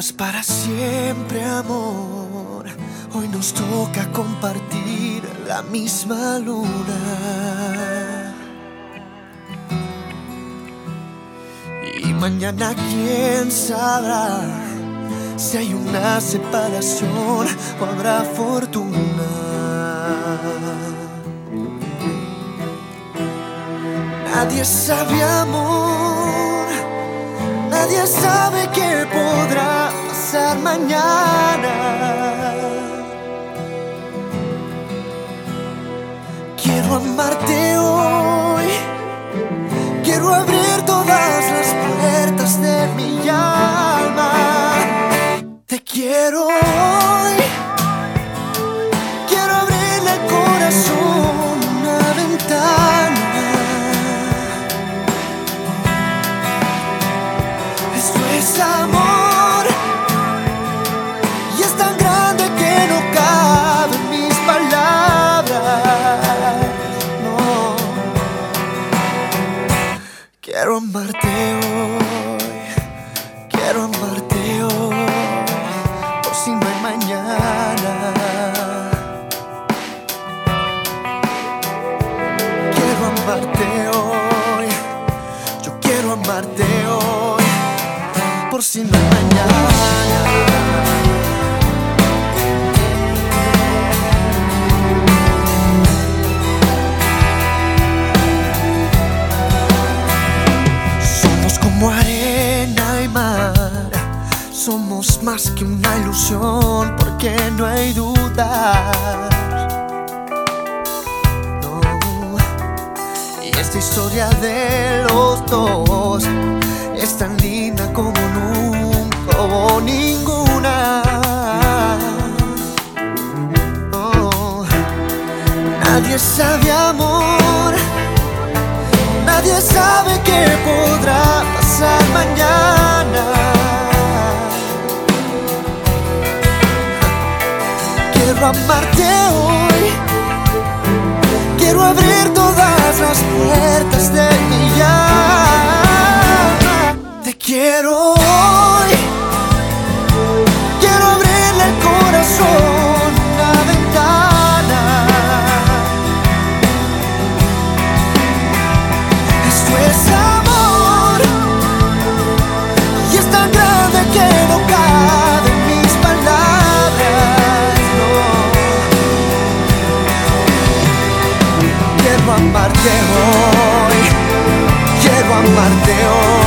Para siempre, amor. Hoy nos toca compartir la misma luna. Y mañana quién sabrá si hay una separación o habrá fortuna. Nadie sabe, amor. Nadie sabe qué podrá pasar mañana. Quiero amarte hoy. Quiero abrir todas las puertas de mi alma. Te quiero hoy. Quiero abrirle al corazón una ventana. Esto es amor y es tan grande que no caben mis palabras. No. Quiero amarte hoy, quiero amarte hoy, por si no hay mañana. Quiero amarte hoy, yo quiero amarte hoy, por si no hay mañana. Somos como arena y mar, somos más que una ilusión, porque no hay duda. No. Y esta historia de los dos es tan linda como nunca hubo ninguna. Oh. Nadie sabe, amor. Nadie sabe qué podrá pasar mañana. Quiero amarte hoy. Quiero abrir todas las puertas de mi alma. Te quiero hoy. Quiero abrirle el corazón una ventana. Esto es amor y es tan grande que no caben mis palabras. No. Quiero amarte hoy. Quiero amarte hoy.